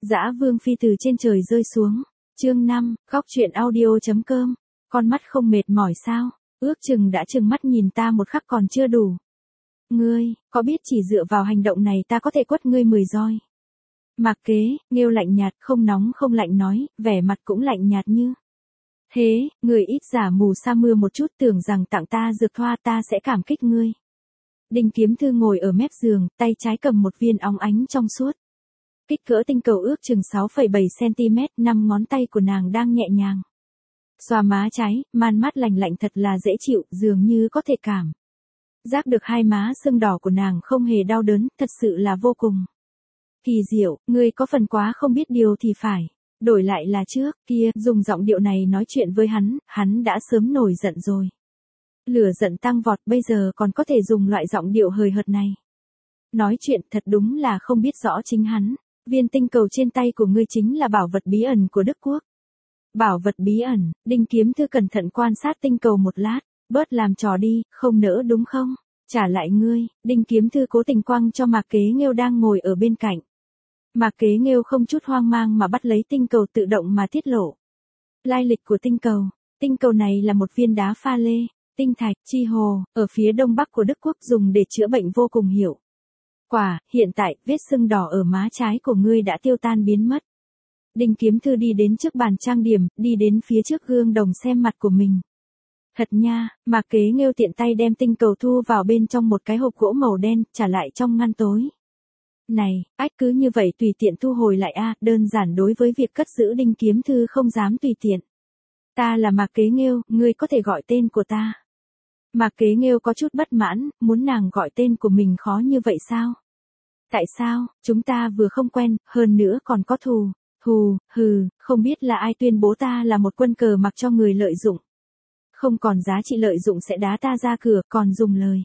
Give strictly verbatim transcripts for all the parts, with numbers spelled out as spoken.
Dã Vương Phi từ trên trời rơi xuống. Chương năm, Góc truyện audio.com. Con mắt không mệt mỏi sao? Ước chừng đã chừng mắt nhìn ta một khắc còn chưa đủ. Ngươi, có biết chỉ dựa vào hành động này ta có thể quất ngươi mười roi. Mạc Kế, Nghêu lạnh nhạt, không nóng không lạnh nói, vẻ mặt cũng lạnh nhạt như. Thế, người ít giả mù sa mưa một chút tưởng rằng tặng ta dược thoa ta sẽ cảm kích ngươi. Đinh Kiếm Thư ngồi ở mép giường, tay trái cầm một viên óng ánh trong suốt. Kích cỡ tinh cầu ước chừng sáu phẩy bảy xăng-ti-mét, năm ngón tay của nàng đang nhẹ nhàng xoa má trái, man mát lành lạnh thật là dễ chịu, dường như có thể cảm giác được hai má sưng đỏ của nàng không hề đau đớn, thật sự là vô cùng kỳ diệu. Ngươi có phần quá không biết điều thì phải. Đổi lại là trước kia, dùng giọng điệu này nói chuyện với hắn, hắn đã sớm nổi giận rồi. Lửa giận tăng vọt, bây giờ còn có thể dùng loại giọng điệu hời hợt này. Nói chuyện thật đúng là không biết rõ chính hắn. Viên tinh cầu trên tay của ngươi chính là bảo vật bí ẩn của Đức Quốc. Bảo vật bí ẩn, Đinh Kiếm Thư cẩn thận quan sát tinh cầu một lát, bớt làm trò đi, không nỡ đúng không? Trả lại ngươi, Đinh Kiếm Thư cố tình quăng cho Mạc Kế Nghêu đang ngồi ở bên cạnh. Mạc Kế Nghêu không chút hoang mang mà bắt lấy tinh cầu tự động mà tiết lộ. Lai lịch của tinh cầu, tinh cầu này là một viên đá pha lê, tinh thạch, chi hồ, ở phía đông bắc của Đức Quốc dùng để chữa bệnh vô cùng hiệu quả, hiện tại, vết sưng đỏ ở má trái của ngươi đã tiêu tan biến mất. Đinh Kiếm Thư đi đến trước bàn trang điểm, đi đến phía trước gương đồng xem mặt của mình. Thật nha, Mạc Kế Nghêu tiện tay đem tinh cầu thu vào bên trong một cái hộp gỗ màu đen, trả lại trong ngăn tối. Này, ách cứ như vậy tùy tiện thu hồi lại a, đơn giản đối với việc cất giữ Đinh Kiếm Thư không dám tùy tiện. Ta là Mạc Kế Nghêu, ngươi có thể gọi tên của ta. Mạc Kế Nghêu có chút bất mãn, muốn nàng gọi tên của mình khó như vậy sao? Tại sao, chúng ta vừa không quen, hơn nữa còn có thù, thù, hừ, không biết là ai tuyên bố ta là một quân cờ mặc cho người lợi dụng. Không còn giá trị lợi dụng sẽ đá ta ra cửa, còn dùng lời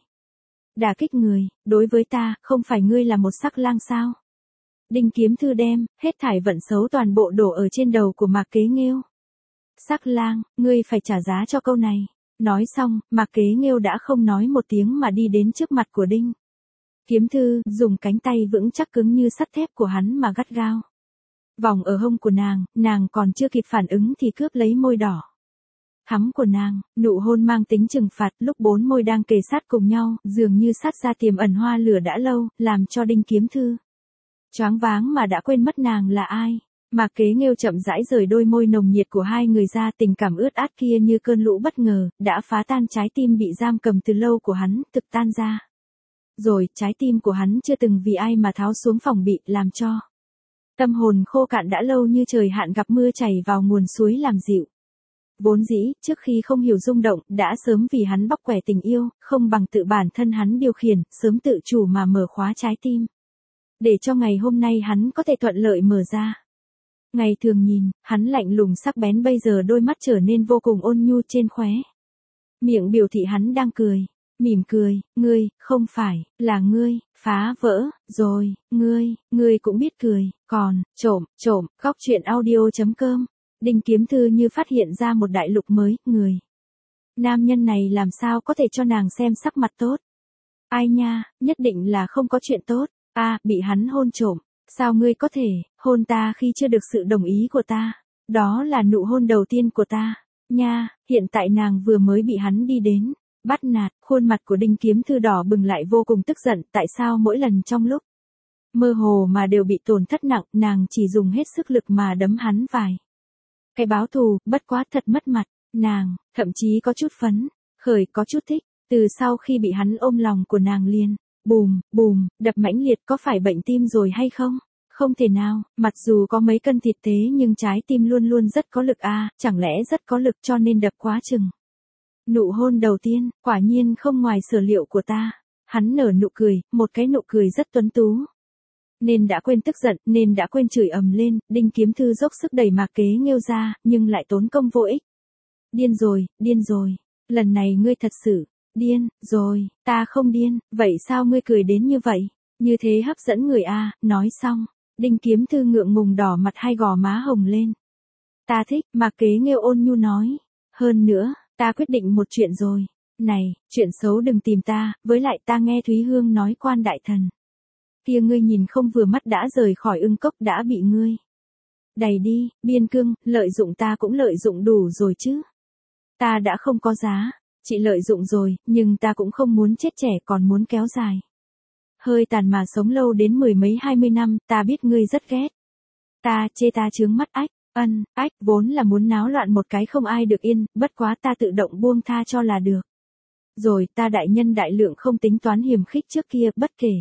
đả kích người, đối với ta, không phải ngươi là một sắc lang sao? Đinh Kiếm Thư đem, hết thải vận xấu toàn bộ đổ ở trên đầu của Mạc Kế Nghêu. Sắc lang, ngươi phải trả giá cho câu này. Nói xong, Mạc Kế Nghêu đã không nói một tiếng mà đi đến trước mặt của Đinh Kiếm Thư, dùng cánh tay vững chắc cứng như sắt thép của hắn mà gắt gao vòng ở hông của nàng, nàng còn chưa kịp phản ứng thì cướp lấy môi đỏ thắm của nàng, nụ hôn mang tính trừng phạt, lúc bốn môi đang kề sát cùng nhau, dường như sát ra tiềm ẩn hoa lửa đã lâu, làm cho Đinh Kiếm Thư choáng váng mà đã quên mất nàng là ai. Mạc Kế Nghêu chậm rãi rời đôi môi nồng nhiệt của hai người ra, tình cảm ướt át kia như cơn lũ bất ngờ, đã phá tan trái tim bị giam cầm từ lâu của hắn, thực tan ra. Rồi, trái tim của hắn chưa từng vì ai mà tháo xuống phòng bị, làm cho tâm hồn khô cạn đã lâu như trời hạn gặp mưa chảy vào nguồn suối làm dịu. Vốn dĩ, trước khi không hiểu rung động, đã sớm vì hắn bóc quẻ tình yêu, không bằng tự bản thân hắn điều khiển, sớm tự chủ mà mở khóa trái tim. Để cho ngày hôm nay hắn có thể thuận lợi mở ra. Ngày thường nhìn, hắn lạnh lùng sắc bén, bây giờ đôi mắt trở nên vô cùng ôn nhu, trên khóe miệng biểu thị hắn đang cười, mỉm cười, ngươi, không phải, là ngươi, phá vỡ, rồi, ngươi, ngươi cũng biết cười, còn, trộm, trộm, Góc truyện audio.com. Đinh Kiếm Thư như phát hiện ra một đại lục mới, người nam nhân này làm sao có thể cho nàng xem sắc mặt tốt. Ai nha, nhất định là không có chuyện tốt. A, bị hắn hôn trộm. Sao ngươi có thể hôn ta khi chưa được sự đồng ý của ta? Đó là nụ hôn đầu tiên của ta. Nha, hiện tại nàng vừa mới bị hắn đi đến bắt nạt, khuôn mặt của Đinh Kiếm Thư đỏ bừng lại vô cùng tức giận, tại sao mỗi lần trong lúc mơ hồ mà đều bị tổn thất nặng, nàng chỉ dùng hết sức lực mà đấm hắn vài cái báo thù, bất quá thật mất mặt. Nàng, thậm chí có chút phấn khởi, có chút thích. Từ sau khi bị hắn ôm lòng của nàng liền bùm, bùm, đập mãnh liệt, có phải bệnh tim rồi hay không? Không thể nào, mặc dù có mấy cân thịt tế nhưng trái tim luôn luôn rất có lực a, à, chẳng lẽ rất có lực cho nên đập quá chừng. Nụ hôn đầu tiên, quả nhiên không ngoài sở liệu của ta. Hắn nở nụ cười, một cái nụ cười rất tuấn tú. Nên đã quên tức giận, nên đã quên chửi ầm lên, Đinh Kiếm Thư dốc sức đẩy Mạc Kế Nghêu ra, nhưng lại tốn công vô ích. Điên rồi, điên rồi, lần này ngươi thật sự điên rồi. Ta không điên, vậy sao ngươi cười đến như vậy? Như thế hấp dẫn người a. À, nói xong, Đinh Kiếm Thư ngượng ngùng đỏ mặt, hai gò má hồng lên. Ta thích, Mạc Kế Nghêu ôn nhu nói. Hơn nữa, ta quyết định một chuyện rồi. Này, chuyện xấu đừng tìm ta, với lại ta nghe Thúy Hương nói Quan đại thần kia ngươi nhìn không vừa mắt đã rời khỏi Ưng Cốc, đã bị ngươi Đầy đi, Biên Cương, lợi dụng ta cũng lợi dụng đủ rồi chứ. Ta đã không có giá, chị lợi dụng rồi, nhưng ta cũng không muốn chết trẻ còn muốn kéo dài. Hơi tàn mà sống lâu đến mười mấy hai mươi năm, ta biết ngươi rất ghét. Ta chê ta chướng mắt ách, ân, ách vốn là muốn náo loạn một cái không ai được yên, bất quá ta tự động buông tha cho là được. Rồi ta đại nhân đại lượng không tính toán hiềm khích trước kia, bất kể.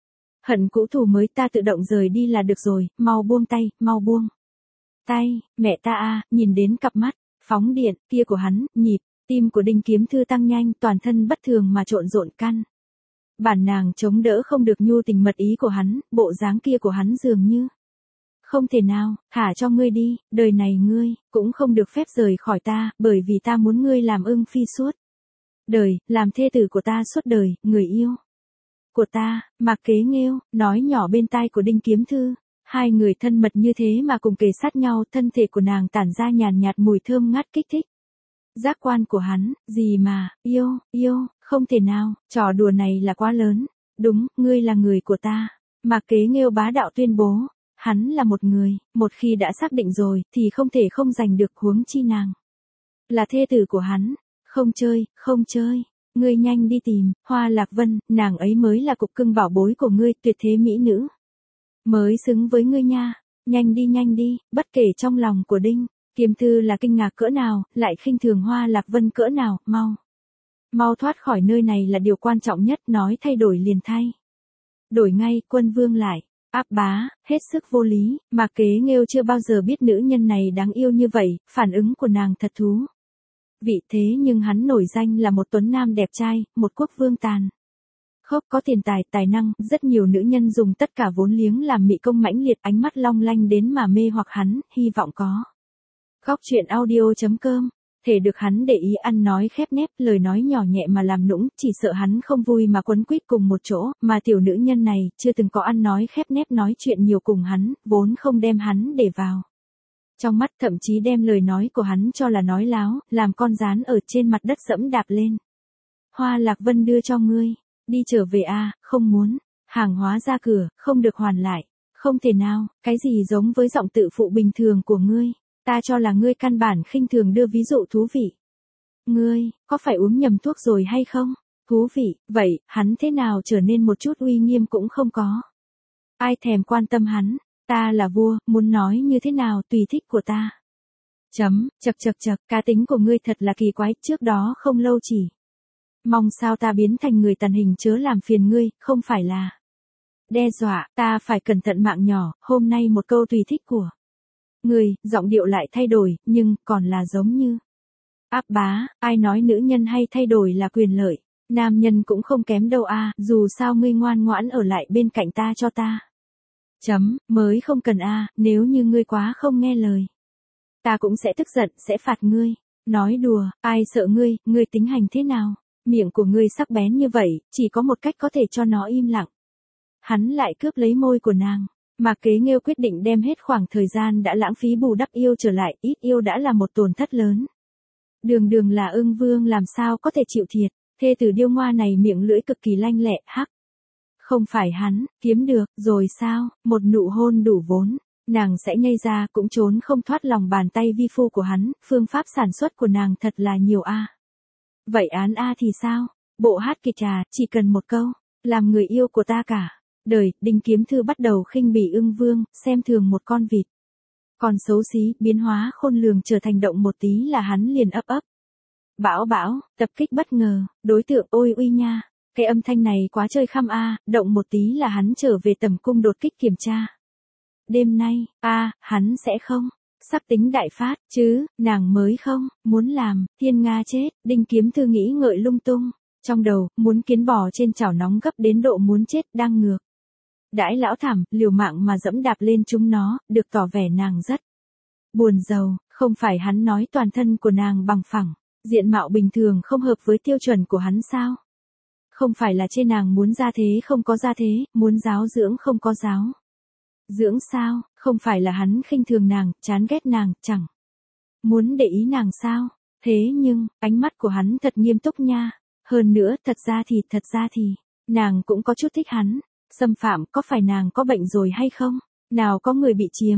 Hận cũ thù mới ta tự động rời đi là được rồi, mau buông tay, mau buông. Tay, mẹ ta a, nhìn đến cặp mắt, phóng điện, kia của hắn, nhịp, tim của Đinh Kiếm Thư tăng nhanh, toàn thân bất thường mà trộn rộn căn. Bản nàng chống đỡ không được nhu tình mật ý của hắn, bộ dáng kia của hắn dường như. Không thể nào, thả cho ngươi đi, đời này ngươi, cũng không được phép rời khỏi ta, bởi vì ta muốn ngươi làm ưng phi suốt đời, làm thê tử của ta suốt đời, người yêu của ta. Mạc Kế Nghêu, nói nhỏ bên tai của Đinh Kiếm Thư. Hai người thân mật như thế mà cùng kề sát nhau, thân thể của nàng tản ra nhàn nhạt mùi thơm ngát kích thích. Giác quan của hắn, gì mà, yêu, yêu, không thể nào, trò đùa này là quá lớn. Đúng, ngươi là người của ta. Mạc Kế Nghêu bá đạo tuyên bố, hắn là một người, một khi đã xác định rồi, thì không thể không giành được, huống chi nàng. Là thê tử của hắn, không chơi, không chơi. Ngươi nhanh đi tìm, Hoa Lạc Vân, nàng ấy mới là cục cưng bảo bối của ngươi, tuyệt thế mỹ nữ. Mới xứng với ngươi nha, nhanh đi nhanh đi, bất kể trong lòng của Đinh Kiếm Thư là kinh ngạc cỡ nào, lại khinh thường Hoa Lạc Vân cỡ nào, mau. Mau thoát khỏi nơi này là điều quan trọng nhất, nói thay đổi liền thay. Đổi ngay, Quân Vương lại, áp bá, hết sức vô lý, Mạc Kế Nghêu chưa bao giờ biết nữ nhân này đáng yêu như vậy, phản ứng của nàng thật thú. Vị thế nhưng hắn nổi danh là một tuấn nam đẹp trai, một quốc vương tàn. Khốc có tiền tài, tài năng, rất nhiều nữ nhân dùng tất cả vốn liếng làm mị công mãnh liệt, ánh mắt long lanh đến mà mê hoặc hắn, hy vọng có. Góc truyện audio chấm com, thể được hắn để ý ăn nói khép nép, lời nói nhỏ nhẹ mà làm nũng, chỉ sợ hắn không vui mà quấn quýt cùng một chỗ, mà tiểu nữ nhân này, chưa từng có ăn nói khép nép nói chuyện nhiều cùng hắn, vốn không đem hắn để vào. Trong mắt thậm chí đem lời nói của hắn cho là nói láo, làm con rán ở trên mặt đất dẫm đạp lên. Hoa Lạc Vân đưa cho ngươi, đi trở về a, à, không muốn, hàng hóa ra cửa, không được hoàn lại, không thể nào, cái gì giống với giọng tự phụ bình thường của ngươi, ta cho là ngươi căn bản khinh thường đưa ví dụ thú vị. Ngươi, có phải uống nhầm thuốc rồi hay không? Thú vị, vậy, hắn thế nào trở nên một chút uy nghiêm cũng không có. Ai thèm quan tâm hắn. Ta là vua, muốn nói như thế nào tùy thích của ta. Chấm, chật chật chật, cá tính của ngươi thật là kỳ quái, trước đó không lâu chỉ. Mong sao ta biến thành người tàn hình chớ làm phiền ngươi, không phải là. Đe dọa, ta phải cẩn thận mạng nhỏ, hôm nay một câu tùy thích của. Ngươi, giọng điệu lại thay đổi, nhưng, còn là giống như. Áp bá, ai nói nữ nhân hay thay đổi là quyền lợi, nam nhân cũng không kém đâu a, à, dù sao ngươi ngoan ngoãn ở lại bên cạnh ta cho ta. Chấm, mới không cần a, à, nếu như ngươi quá không nghe lời. Ta cũng sẽ tức giận, sẽ phạt ngươi. Nói đùa, ai sợ ngươi, ngươi tính hành thế nào? Miệng của ngươi sắc bén như vậy, chỉ có một cách có thể cho nó im lặng. Hắn lại cướp lấy môi của nàng. Mạc Kế Nghêu quyết định đem hết khoảng thời gian đã lãng phí bù đắp yêu trở lại, ít yêu đã là một tổn thất lớn. Đường đường là ưng vương làm sao có thể chịu thiệt, thê tử điêu ngoa này miệng lưỡi cực kỳ lanh lẹ, hắc. Không phải hắn, kiếm được, rồi sao, một nụ hôn đủ vốn, nàng sẽ nhây ra cũng trốn không thoát lòng bàn tay vi phu của hắn, phương pháp sản xuất của nàng thật là nhiều a. À. Vậy án a thì sao, bộ hát kịch trà, chỉ cần một câu, làm người yêu của ta cả. Đời, Đinh Kiếm Thư bắt đầu khinh bỉ ưng vương, xem thường một con vịt. Còn xấu xí, biến hóa khôn lường trở thành động một tí là hắn liền ấp ấp. Bão bão, tập kích bất ngờ, đối tượng ôi uy nha. Cái âm thanh này quá chơi khăm a, à, động một tí là hắn trở về tầm cung đột kích kiểm tra. Đêm nay, a, à, hắn sẽ không, sắp tính đại phát, chứ, nàng mới không, muốn làm, thiên nga chết, Đinh Kiếm Thư nghĩ ngợi lung tung. Trong đầu, muốn kiến bò trên chảo nóng gấp đến độ muốn chết đang ngược. Đãi lão thảm, liều mạng mà dẫm đạp lên chúng nó, được tỏ vẻ nàng rất buồn giàu, không phải hắn nói toàn thân của nàng bằng phẳng, diện mạo bình thường không hợp với tiêu chuẩn của hắn sao? Không phải là chê nàng muốn ra thế không có ra thế, muốn giáo dưỡng không có giáo dưỡng sao, không phải là hắn khinh thường nàng, chán ghét nàng, chẳng muốn để ý nàng sao? Thế nhưng, ánh mắt của hắn thật nghiêm túc nha, hơn nữa, thật ra thì, thật ra thì, nàng cũng có chút thích hắn. Xâm phạm có phải nàng có bệnh rồi hay không? Nào có người bị chiếm,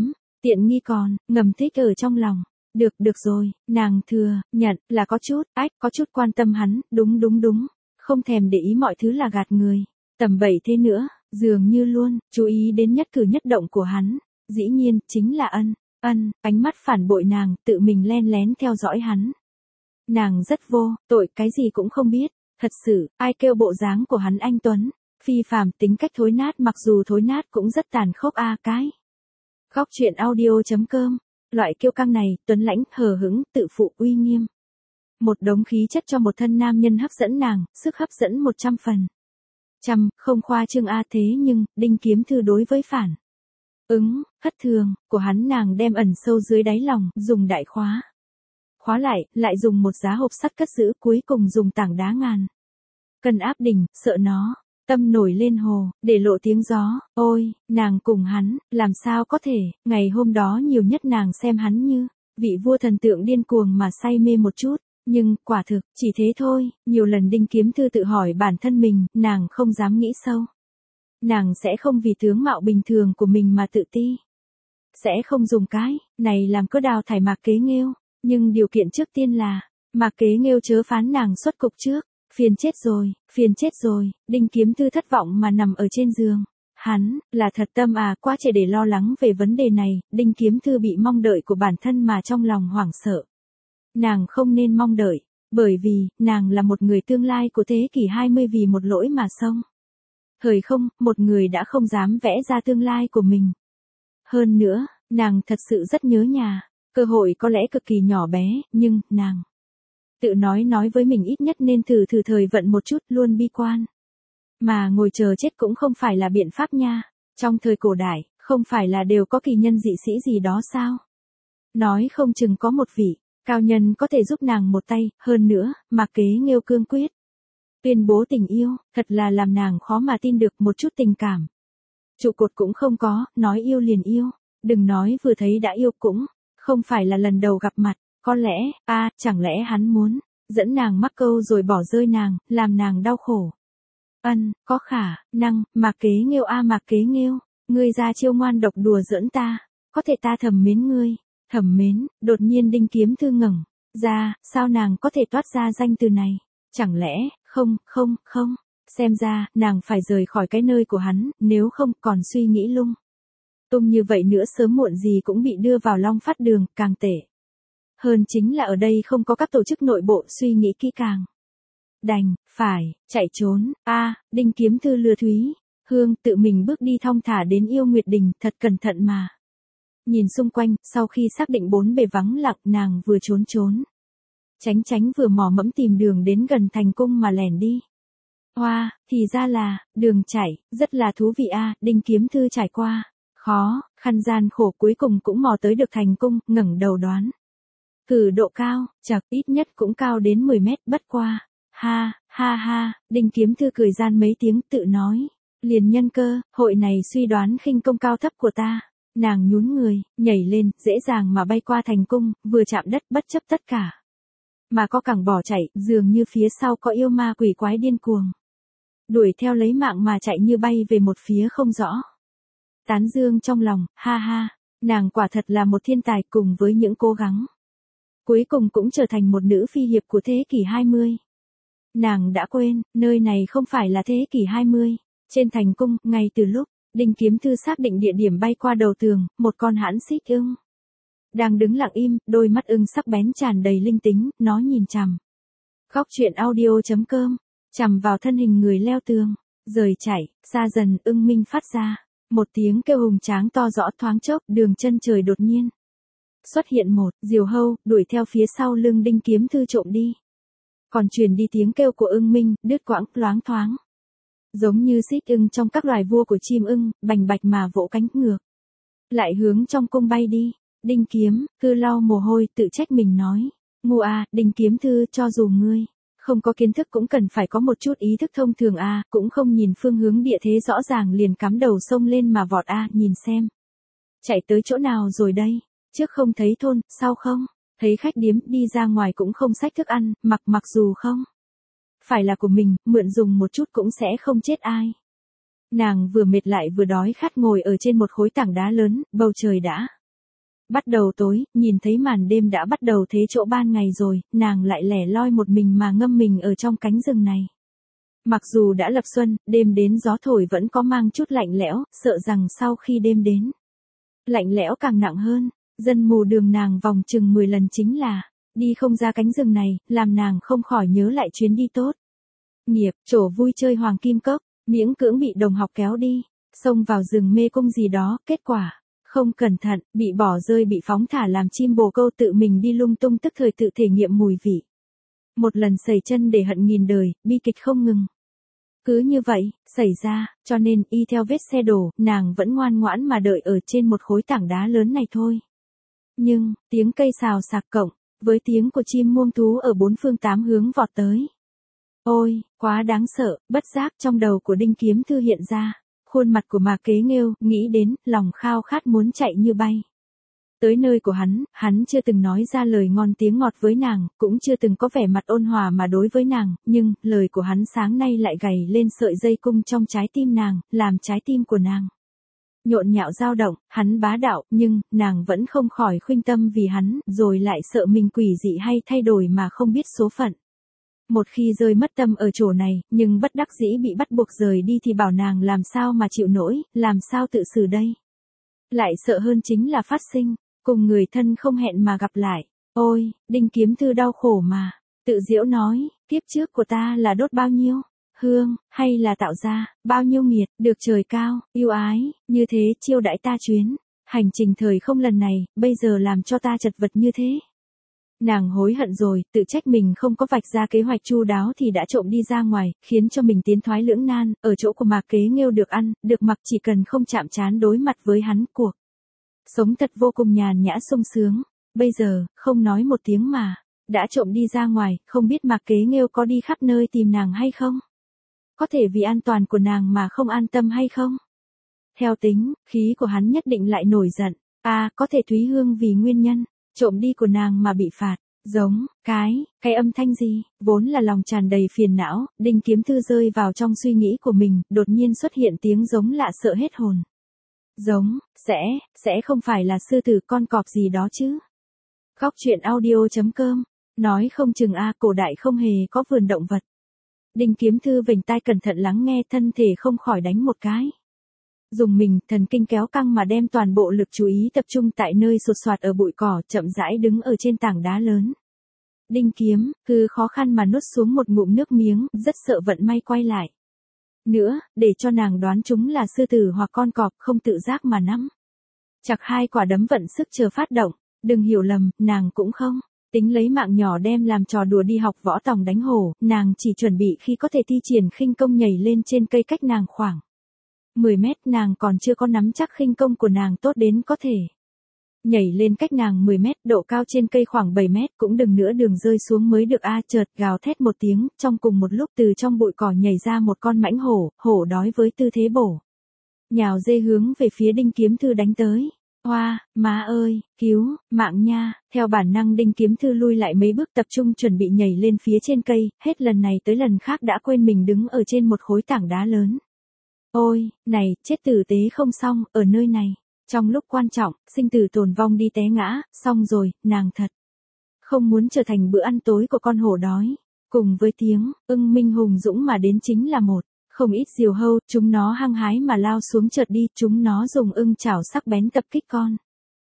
Tiện nghi còn, ngầm thích ở trong lòng. Được, được rồi, nàng thừa, nhận, là có chút, ách, có chút quan tâm hắn, đúng đúng đúng. Không thèm để ý mọi thứ là gạt người. Tầm bậy thế nữa, dường như luôn, chú ý đến nhất cử nhất động của hắn. Dĩ nhiên, chính là ân, ân, ánh mắt phản bội nàng, tự mình len lén theo dõi hắn. Nàng rất vô, tội, cái gì cũng không biết. Thật sự, ai kêu bộ dáng của hắn anh Tuấn. Phi phàm, tính cách thối nát, mặc dù thối nát cũng rất tàn khốc a cái. Góc truyện audio.com. Loại kiêu căng này, tuấn lãnh, hờ hững, tự phụ, uy nghiêm. Một đống khí chất cho một thân nam nhân hấp dẫn nàng, sức hấp dẫn một trăm phần. Trăm, không khoa trương a thế nhưng, Đinh Kiếm Thư đối với phản ứng, hất thường, của hắn nàng đem ẩn sâu dưới đáy lòng, dùng đại khóa. Khóa lại, lại dùng một giá hộp sắt cất giữ, cuối cùng dùng tảng đá ngàn cân áp đỉnh, sợ nó tâm nổi lên hồ, để lộ tiếng gió. Ôi, nàng cùng hắn, làm sao có thể, ngày hôm đó nhiều nhất nàng xem hắn như vị vua thần tượng điên cuồng mà say mê một chút, nhưng, quả thực, chỉ thế thôi. Nhiều lần Đinh Kiếm Thư tự hỏi bản thân mình, nàng không dám nghĩ sâu. Nàng sẽ không vì tướng mạo bình thường của mình mà tự ti. Sẽ không dùng cái này làm cớ đào thải Mạc Kế Nghêu, nhưng điều kiện trước tiên là Mạc Kế Nghêu chớ phán nàng xuất cục trước. Phiền chết rồi, phiền chết rồi, Đinh Kiếm Thư thất vọng mà nằm ở trên giường. Hắn, là thật tâm à, quá trẻ để lo lắng về vấn đề này. Đinh Kiếm Thư bị mong đợi của bản thân mà trong lòng hoảng sợ. Nàng không nên mong đợi, bởi vì, nàng là một người tương lai của thế kỷ hai mươi vì một lỗi mà sống. Thời không, một người đã không dám vẽ ra tương lai của mình. Hơn nữa, nàng thật sự rất nhớ nhà, cơ hội có lẽ cực kỳ nhỏ bé, nhưng, nàng tự nói nói với mình ít nhất nên thử thử thời vận một chút, luôn bi quan. Mà ngồi chờ chết cũng không phải là biện pháp nha. Trong thời cổ đại, không phải là đều có kỳ nhân dị sĩ gì đó sao? Nói không chừng có một vị cao nhân có thể giúp nàng một tay, hơn nữa, Mạc Kế Nghêu cương quyết tuyên bố tình yêu, thật là làm nàng khó mà tin được một chút tình cảm. Trụ cột cũng không có, nói yêu liền yêu, đừng nói vừa thấy đã yêu cũng không phải là lần đầu gặp mặt. Có lẽ, a à, chẳng lẽ hắn muốn dẫn nàng mắc câu rồi bỏ rơi nàng, làm nàng đau khổ. Ân, có khả năng, Mạc Kế Nghêu a à, Mạc Kế Nghêu, ngươi ra chiêu ngoan độc đùa giỡn ta, có thể ta thầm mến ngươi. Thầm mến, đột nhiên Đinh Kiếm Thư ngẩng ra, sao nàng có thể toát ra danh từ này? Chẳng lẽ, không, không, không, xem ra, nàng phải rời khỏi cái nơi của hắn, nếu không còn suy nghĩ lung tung như vậy nữa sớm muộn gì cũng bị đưa vào long phát đường, càng tệ. Hơn chính là ở đây không có các tổ chức nội bộ suy nghĩ kỹ càng. Đành, phải, chạy trốn, a à, Đinh Kiếm Thư lừa Thúy Hương tự mình bước đi thong thả đến Yêu Nguyệt Đình, thật cẩn thận mà. Nhìn xung quanh, sau khi xác định bốn bề vắng lặng, nàng vừa trốn trốn. Tránh tránh vừa mò mẫm tìm đường đến gần thành cung mà lẻn đi. Hoa, thì ra là, đường chạy, rất là thú vị a à, Đinh Kiếm Thư trải qua. Khó, khăn gian khổ cuối cùng cũng mò tới được thành cung, ngẩng đầu đoán. Cử độ cao, chạc ít nhất cũng cao đến mười mét, bất qua. Ha, ha ha, Đinh Kiếm Thư cười gian mấy tiếng tự nói. Liền nhân cơ, hội này suy đoán khinh công cao thấp của ta. Nàng nhún người, nhảy lên, dễ dàng mà bay qua thành cung, vừa chạm đất bất chấp tất cả. Mà có cẳng bỏ chạy, dường như phía sau có yêu ma quỷ quái điên cuồng. Đuổi theo lấy mạng mà chạy như bay về một phía không rõ. Tán dương trong lòng, ha ha, nàng quả thật là một thiên tài cùng với những cố gắng. Cuối cùng cũng trở thành một nữ phi hiệp của thế kỷ hai mươi. Nàng đã quên, nơi này không phải là thế kỷ hai mươi. Trên thành cung, ngay từ lúc Đinh Kiếm Thư xác định địa điểm bay qua đầu tường, một con hãn xích ưng đang đứng lặng im, đôi mắt ưng sắc bén tràn đầy linh tính, nó nhìn chằm. Góc truyện audio.com, chằm vào thân hình người leo tường, rời chạy, xa dần, ưng minh phát ra một tiếng kêu hùng tráng to rõ, thoáng chốc, đường chân trời đột nhiên xuất hiện một diều hâu, đuổi theo phía sau lưng Đinh Kiếm Thư trộm đi. Còn truyền đi tiếng kêu của ưng minh, đứt quãng, loáng thoáng. Giống như xích ưng trong các loài vua của chim ưng, bành bạch mà vỗ cánh ngược. Lại hướng trong cung bay đi. Đinh Kiếm Thư lau mồ hôi, tự trách mình nói. Ngu à, Đinh Kiếm Thư, cho dù ngươi không có kiến thức cũng cần phải có một chút ý thức thông thường à, cũng không nhìn phương hướng địa thế rõ ràng liền cắm đầu sông lên mà vọt à, nhìn xem. Chạy tới chỗ nào rồi đây? Trước không thấy thôn, sau không? Thấy khách điếm, đi ra ngoài cũng không xách thức ăn, mặc mặc dù không phải là của mình, mượn dùng một chút cũng sẽ không chết ai. Nàng vừa mệt lại vừa đói khát ngồi ở trên một khối tảng đá lớn, bầu trời đã Bắt đầu tối, nhìn thấy màn đêm đã bắt đầu thế chỗ ban ngày rồi, nàng lại lẻ loi một mình mà ngâm mình ở trong cánh rừng này. Mặc dù đã lập xuân, đêm đến gió thổi vẫn có mang chút lạnh lẽo, sợ rằng sau khi đêm đến, lạnh lẽo càng nặng hơn. Dân mù đường nàng vòng chừng mười lần chính là đi không ra cánh rừng này, làm nàng không khỏi nhớ lại chuyến đi tốt. Nghiệp, trổ vui chơi hoàng kim cốc, miễn cưỡng bị đồng học kéo đi, xông vào rừng mê cung gì đó, kết quả, không cẩn thận, bị bỏ rơi bị phóng thả làm chim bồ câu tự mình đi lung tung tức thời tự thể nghiệm mùi vị. Một lần sẩy chân để hận nghìn đời, bi kịch không ngừng. Cứ như vậy, xảy ra, cho nên y theo vết xe đổ, nàng vẫn ngoan ngoãn mà đợi ở trên một khối tảng đá lớn này thôi. Nhưng, tiếng cây xào xạc cộng, với tiếng của chim muông thú ở bốn phương tám hướng vọt tới. Ôi, quá đáng sợ, bất giác trong đầu của Đinh Kiếm Thư hiện ra, khuôn mặt của Mạc Kế Nghêu, nghĩ đến, lòng khao khát muốn chạy như bay. Tới nơi của hắn, hắn chưa từng nói ra lời ngon tiếng ngọt với nàng, cũng chưa từng có vẻ mặt ôn hòa mà đối với nàng, nhưng, lời của hắn sáng nay lại gảy lên sợi dây cung trong trái tim nàng, làm trái tim của nàng nhộn nhạo dao động. Hắn bá đạo, nhưng, nàng vẫn không khỏi khuynh tâm vì hắn, rồi lại sợ mình quỷ dị hay thay đổi mà không biết số phận. Một khi rơi mất tâm ở chỗ này, nhưng bất đắc dĩ bị bắt buộc rời đi thì bảo nàng làm sao mà chịu nổi, làm sao tự xử đây. Lại sợ hơn chính là phát sinh, cùng người thân không hẹn mà gặp lại. Ôi, Đinh Kiếm Thư đau khổ mà, tự giễu nói, kiếp trước của ta là đốt bao nhiêu hương, hay là tạo ra bao nhiêu nghiệt, được trời cao, yêu ái, như thế chiêu đãi ta chuyến hành trình thời không lần này, bây giờ làm cho ta chật vật như thế. Nàng hối hận rồi, tự trách mình không có vạch ra kế hoạch chu đáo thì đã trộm đi ra ngoài, khiến cho mình tiến thoái lưỡng nan, ở chỗ của Mạc Kế Nghêu được ăn, được mặc chỉ cần không chạm trán đối mặt với hắn, cuộc sống thật vô cùng nhàn nhã sung sướng. Bây giờ, không nói một tiếng mà, đã trộm đi ra ngoài, không biết Mạc Kế Nghêu có đi khắp nơi tìm nàng hay không? Có thể vì an toàn của nàng mà không an tâm hay không? Theo tính, khí của hắn nhất định lại nổi giận. À, có thể Thúy Hương vì nguyên nhân trộm đi của nàng mà bị phạt. Giống, cái, cái âm thanh gì? Vốn là lòng tràn đầy phiền não, Đinh Kiếm Thư rơi vào trong suy nghĩ của mình, đột nhiên xuất hiện tiếng giống lạ sợ hết hồn. Giống, sẽ, sẽ không phải là sư tử con cọp gì đó chứ? Góc truyện audio chấm com, nói không chừng a cổ đại không hề có vườn động vật. Đinh Kiếm Thư vểnh tai cẩn thận lắng nghe, thân thể không khỏi đánh một cái. Dùng mình, thần kinh kéo căng mà đem toàn bộ lực chú ý tập trung tại nơi sột soạt ở bụi cỏ, chậm rãi đứng ở trên tảng đá lớn. Đinh Kiếm Thư khó khăn mà nuốt xuống một ngụm nước miếng, rất sợ vận may quay lại. Nữa, để cho nàng đoán chúng là sư tử hoặc con cọp, không tự giác mà nắm chặt hai quả đấm vận sức chờ phát động. Đừng hiểu lầm, nàng cũng không tính lấy mạng nhỏ đem làm trò đùa đi học võ tòng đánh hổ, nàng chỉ chuẩn bị khi có thể thi triển khinh công nhảy lên trên cây cách nàng khoảng mười mét, nàng còn chưa có nắm chắc khinh công của nàng tốt đến có thể nhảy lên cách nàng mười mét, độ cao trên cây khoảng bảy mét, cũng đừng nữa đường rơi xuống mới được a. Chợt gào thét một tiếng, trong cùng một lúc từ trong bụi cỏ nhảy ra một con mãnh hổ, hổ đói với tư thế bổ nhào dê hướng về phía Đinh Kiếm Thư đánh tới. Hoa, má ơi, cứu, mạng nha. Theo bản năng Đinh Kiếm Thư lui lại mấy bước, tập trung chuẩn bị nhảy lên phía trên cây, hết lần này tới lần khác đã quên mình đứng ở trên một khối tảng đá lớn. Ôi, này, chết tử tế không xong, ở nơi này, trong lúc quan trọng, sinh tử tồn vong đi té ngã, xong rồi, nàng thật không muốn trở thành bữa ăn tối của con hổ đói. Cùng với tiếng ưng minh hùng dũng mà đến chính là một không ít diều hâu, chúng nó hăng hái mà lao xuống chợt đi, chúng nó dùng ưng chảo sắc bén tập kích con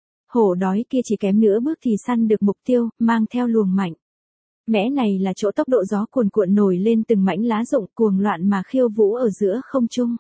hổ đói kia, chỉ kém nửa bước thì săn được mục tiêu, mang theo luồng mạnh mẽ này là chỗ tốc độ gió cuồn cuộn nổi lên từng mảnh lá rụng cuồng loạn mà khiêu vũ ở giữa không trung.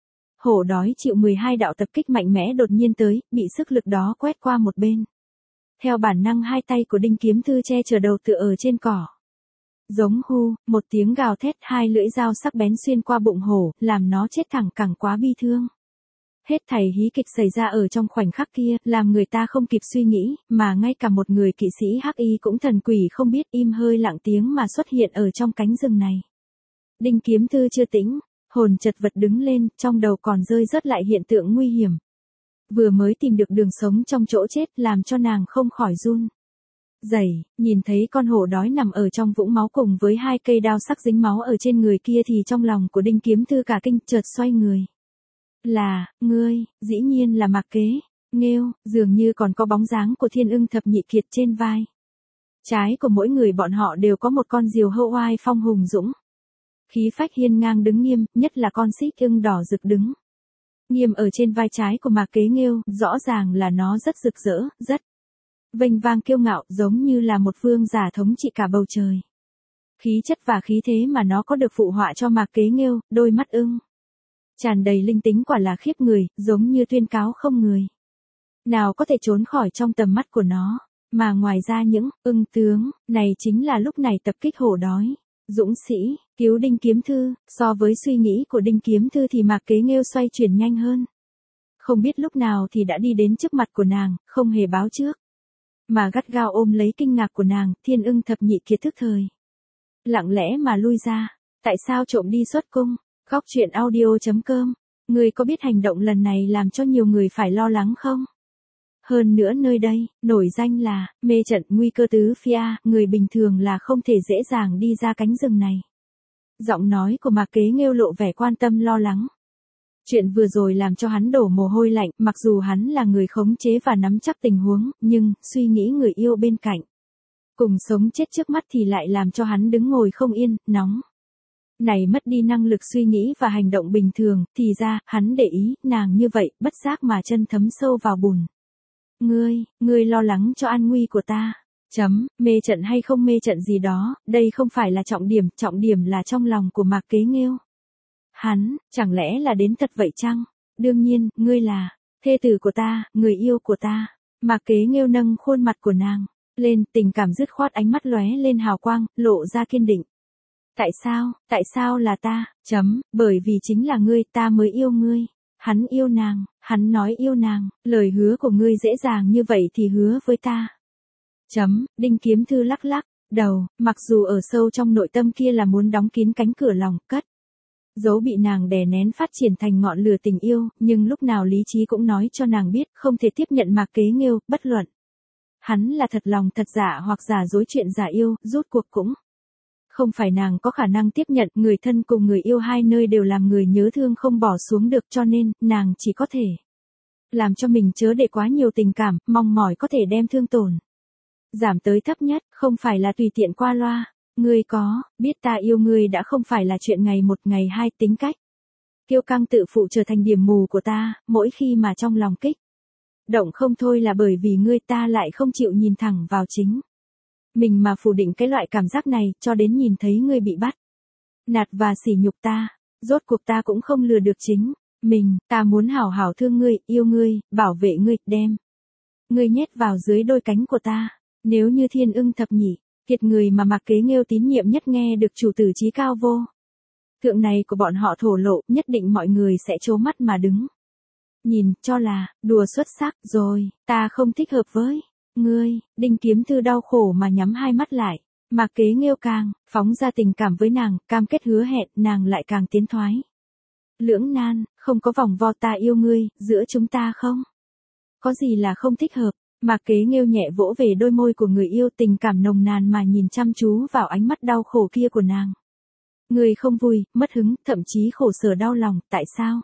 Hổ đói chịu mười hai đạo tập kích mạnh mẽ đột nhiên tới, bị sức lực đó quét qua một bên. Theo bản năng hai tay của Đinh Kiếm Thư che chở đầu tựa ở trên cỏ. Giống hu, một tiếng gào thét, hai lưỡi dao sắc bén xuyên qua bụng hổ, làm nó chết thẳng cẳng quá bi thương. Hết thảy hí kịch xảy ra ở trong khoảnh khắc kia, làm người ta không kịp suy nghĩ, mà ngay cả một người kỵ sĩ hắc y cũng thần quỷ không biết, im hơi lặng tiếng mà xuất hiện ở trong cánh rừng này. Đinh Kiếm Thư chưa tĩnh, hồn chật vật đứng lên, trong đầu còn rơi rớt lại hiện tượng nguy hiểm. Vừa mới tìm được đường sống trong chỗ chết, làm cho nàng không khỏi run rẩy, nhìn thấy con hổ đói nằm ở trong vũng máu cùng với hai cây đao sắc dính máu ở trên người kia thì trong lòng của Đinh Kiếm Thư cả kinh, chợt xoay người. Là, ngươi, dĩ nhiên là Mạc Kế nghêu, dường như còn có bóng dáng của Thiên Ưng Thập Nhị Kiệt trên vai. Trái của mỗi người bọn họ đều có một con diều hâu oai phong hùng dũng. Khí phách hiên ngang đứng nghiêm, nhất là con xích ưng đỏ rực đứng nghiêm ở trên vai trái của Mạc Kế Nghêu, rõ ràng là nó rất rực rỡ, rất vênh vang kiêu ngạo, giống như là một vương giả thống trị cả bầu trời. Khí chất và khí thế mà nó có được phụ họa cho Mạc Kế Nghêu, đôi mắt ưng tràn đầy linh tính quả là khiếp người, giống như tuyên cáo không người nào có thể trốn khỏi trong tầm mắt của nó. Mà ngoài ra những ưng tướng này chính là lúc này tập kích hổ đói, dũng sĩ, cứu Đinh Kiếm Thư. So với suy nghĩ của Đinh Kiếm Thư thì Mạc Kế Nghêu xoay chuyển nhanh hơn. Không biết lúc nào thì đã đi đến trước mặt của nàng, không hề báo trước, mà gắt gao ôm lấy kinh ngạc của nàng. Thiên Ưng Thập Nhị Kiệt thức thời lặng lẽ mà lui ra. Tại sao trộm đi xuất cung? Góc truyện audio chấm com. Người có biết hành động lần này làm cho nhiều người phải lo lắng không? Hơn nữa nơi đây, nổi danh là, mê trận nguy cơ tứ phía, người bình thường là không thể dễ dàng đi ra cánh rừng này. Giọng nói của Mạc Kế Nghêu lộ vẻ quan tâm lo lắng. Chuyện vừa rồi làm cho hắn đổ mồ hôi lạnh, mặc dù hắn là người khống chế và nắm chắc tình huống, nhưng, suy nghĩ người yêu bên cạnh, cùng sống chết trước mắt thì lại làm cho hắn đứng ngồi không yên, nóng. Này mất đi năng lực suy nghĩ và hành động bình thường, thì ra, hắn để ý, nàng như vậy, bất giác mà chân thấm sâu vào bùn. Ngươi, ngươi lo lắng cho an nguy của ta. Chấm, mê trận hay không mê trận gì đó, đây không phải là trọng điểm, trọng điểm là trong lòng của Mạc Kế Nghêu. Hắn, chẳng lẽ là đến thật vậy chăng? Đương nhiên, ngươi là thê tử của ta, người yêu của ta. Mạc Kế Nghêu nâng khuôn mặt của nàng lên, tình cảm dứt khoát, ánh mắt lóe lên hào quang, lộ ra kiên định. Tại sao, tại sao là ta? Chấm, bởi vì chính là ngươi, ta mới yêu ngươi. Hắn yêu nàng, hắn nói yêu nàng, lời hứa của ngươi dễ dàng như vậy thì hứa với ta. Chấm, Đinh Kiếm Thư lắc lắc đầu, mặc dù ở sâu trong nội tâm kia là muốn đóng kín cánh cửa lòng, cất dấu bị nàng đè nén phát triển thành ngọn lửa tình yêu, nhưng lúc nào lý trí cũng nói cho nàng biết không thể tiếp nhận Mạc Kế Nghêu, bất luận hắn là thật lòng thật giả hoặc giả dối chuyện giả yêu, rút cuộc cũng không phải nàng có khả năng tiếp nhận. Người thân cùng người yêu hai nơi đều làm người nhớ thương không bỏ xuống được, cho nên, nàng chỉ có thể làm cho mình chớ để quá nhiều tình cảm, mong mỏi có thể đem thương tổn giảm tới thấp nhất, không phải là tùy tiện qua loa. Ngươi có biết ta yêu ngươi đã không phải là chuyện ngày một ngày hai, tính cách kiêu căng tự phụ trở thành điểm mù của ta, mỗi khi mà trong lòng kích động không thôi là bởi vì ngươi, ta lại không chịu nhìn thẳng vào chính mình mà phủ định cái loại cảm giác này, cho đến nhìn thấy ngươi bị bắt nạt và sỉ nhục ta, rốt cuộc ta cũng không lừa được chính mình. Ta muốn hảo hảo thương ngươi, yêu ngươi, bảo vệ ngươi, đem ngươi nhét vào dưới đôi cánh của ta. Nếu như Thiên Ưng Thập Nhị Kiệt, người mà Mạc Kế Nghêu tín nhiệm nhất, nghe được chủ tử chí cao vô thượng này của bọn họ thổ lộ, nhất định mọi người sẽ trố mắt mà đứng nhìn, cho là đùa xuất sắc. Rồi, ta không thích hợp với ngươi. Đinh Kiếm Thư đau khổ mà nhắm hai mắt lại. Mạc Kế Nghêu càng phóng ra tình cảm với nàng, cam kết hứa hẹn, nàng lại càng tiến thoái lưỡng nan. Không có vòng vo, ta yêu ngươi, giữa chúng ta không có gì là không thích hợp. Mạc Kế Nghêu nhẹ vỗ về đôi môi của người yêu, tình cảm nồng nàn mà nhìn chăm chú vào ánh mắt đau khổ kia của nàng. Ngươi không vui, mất hứng, thậm chí khổ sở đau lòng, tại sao?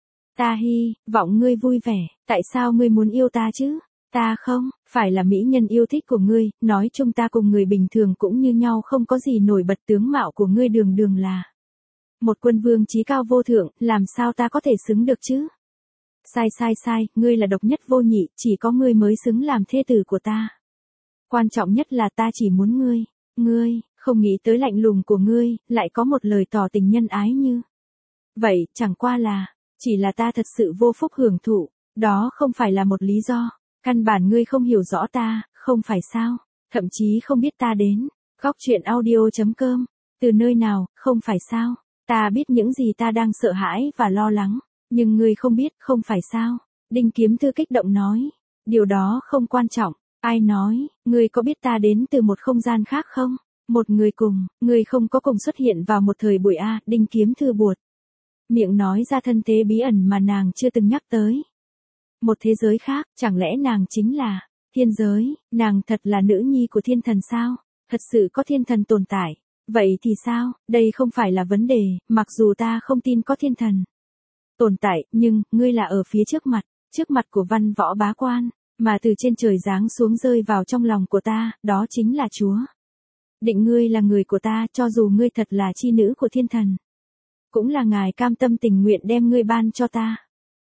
Ta hy vọng ngươi vui vẻ, tại sao ngươi muốn yêu ta chứ? Ta không phải là mỹ nhân yêu thích của ngươi, nói chung ta cùng người bình thường cũng như nhau, không có gì nổi bật. Tướng mạo của ngươi đường đường là một quân vương chí cao vô thượng, làm sao ta có thể xứng được chứ? Sai sai sai, ngươi là độc nhất vô nhị, chỉ có ngươi mới xứng làm thê tử của ta. Quan trọng nhất là ta chỉ muốn ngươi. Ngươi, không nghĩ tới lạnh lùng của ngươi, lại có một lời tỏ tình nhân ái như vậy, chẳng qua là, chỉ là ta thật sự vô phúc hưởng thụ, đó không phải là một lý do. Căn bản ngươi không hiểu rõ ta, không phải sao? Thậm chí không biết ta đến góc truyện audio chấm com từ nơi nào, không phải sao? Ta biết những gì ta đang sợ hãi và lo lắng, nhưng ngươi không biết, không phải sao? Đinh Kiếm Thư kích động nói, điều đó không quan trọng. Ai nói? Ngươi có biết ta đến từ một không gian khác không? Một người cùng, ngươi không có cùng xuất hiện vào một thời buổi a. Đinh Kiếm Thư buột miệng nói ra thân thế bí ẩn mà nàng chưa từng nhắc tới. Một thế giới khác, chẳng lẽ nàng chính là thiên giới? Nàng thật là nữ nhi của thiên thần sao? Thật sự có thiên thần tồn tại? Vậy thì sao? Đây không phải là vấn đề, mặc dù ta không tin có thiên thần tồn tại, nhưng, ngươi là ở phía trước mặt, trước mặt của văn võ bá quan, mà từ trên trời giáng xuống rơi vào trong lòng của ta, đó chính là Chúa. Định ngươi là người của ta, cho dù ngươi thật là chi nữ của thiên thần. Cũng là Ngài cam tâm tình nguyện đem ngươi ban cho ta.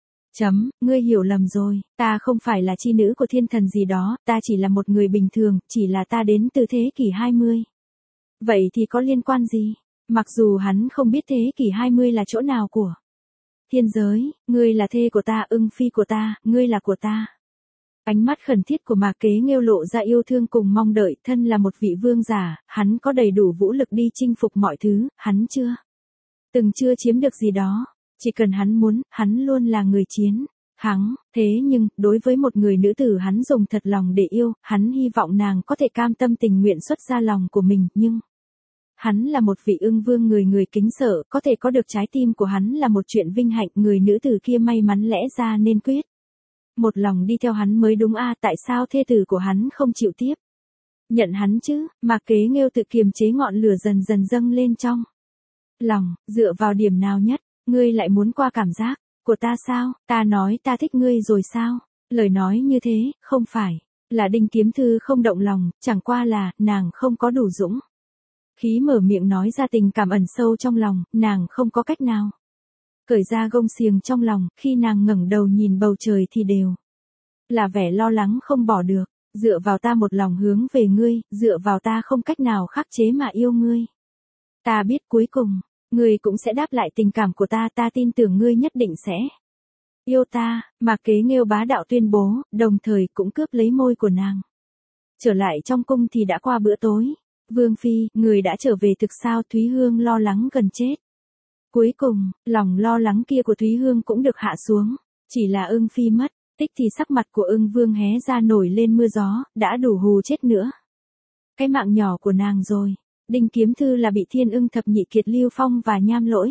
Chấm, ngươi hiểu lầm rồi, ta không phải là chi nữ của thiên thần gì đó, ta chỉ là một người bình thường, chỉ là ta đến từ thế kỷ hai mươi. Vậy thì có liên quan gì? Mặc dù hắn không biết thế kỷ hai mươi là chỗ nào của thiên giới, ngươi là thê của ta, ưng phi của ta, ngươi là của ta. Ánh mắt khẩn thiết của Mạc Kế Nghêu lộ ra yêu thương cùng mong đợi, thân là một vị vương giả, hắn có đầy đủ vũ lực đi chinh phục mọi thứ, hắn chưa từng chưa chiếm được gì đó, chỉ cần hắn muốn, hắn luôn là người chiến thắng. Thế nhưng, đối với một người nữ tử hắn dùng thật lòng để yêu, hắn hy vọng nàng có thể cam tâm tình nguyện xuất ra lòng của mình, nhưng hắn là một vị ưng vương người người kính sợ, có thể có được trái tim của hắn là một chuyện vinh hạnh, người nữ tử kia may mắn lẽ ra nên quyết một lòng đi theo hắn mới đúng a, tại sao thê tử của hắn không chịu tiếp nhận hắn chứ? Mạc Kế Nghêu tự kiềm chế ngọn lửa dần dần dâng lên trong lòng, dựa vào điểm nào nhất, ngươi lại muốn qua cảm giác của ta sao? Ta nói ta thích ngươi rồi sao? Lời nói như thế, không phải là Đinh Kiếm Thư không động lòng, chẳng qua là nàng không có đủ dũng khí mở miệng nói ra tình cảm ẩn sâu trong lòng, nàng không có cách nào cởi ra gông xiềng trong lòng, khi nàng ngẩng đầu nhìn bầu trời thì đều là vẻ lo lắng không bỏ được. Dựa vào ta một lòng hướng về ngươi, dựa vào ta không cách nào khắc chế mà yêu ngươi. Ta biết cuối cùng, ngươi cũng sẽ đáp lại tình cảm của ta, ta tin tưởng ngươi nhất định sẽ yêu ta. Mạc Kế Nghêu bá đạo tuyên bố, đồng thời cũng cướp lấy môi của nàng. Trở lại trong cung thì đã qua bữa tối. Vương phi, người đã trở về thực sao? Thúy Hương lo lắng gần chết. Cuối cùng, lòng lo lắng kia của Thúy Hương cũng được hạ xuống, chỉ là ưng phi mất, tích thì sắc mặt của ưng vương hé ra nổi lên mưa gió, đã đủ hù chết nữa cái mạng nhỏ của nàng rồi. Đinh Kiếm Thư là bị Thiên Ưng thập nhị kiệt Lưu Phong và Nham Lỗi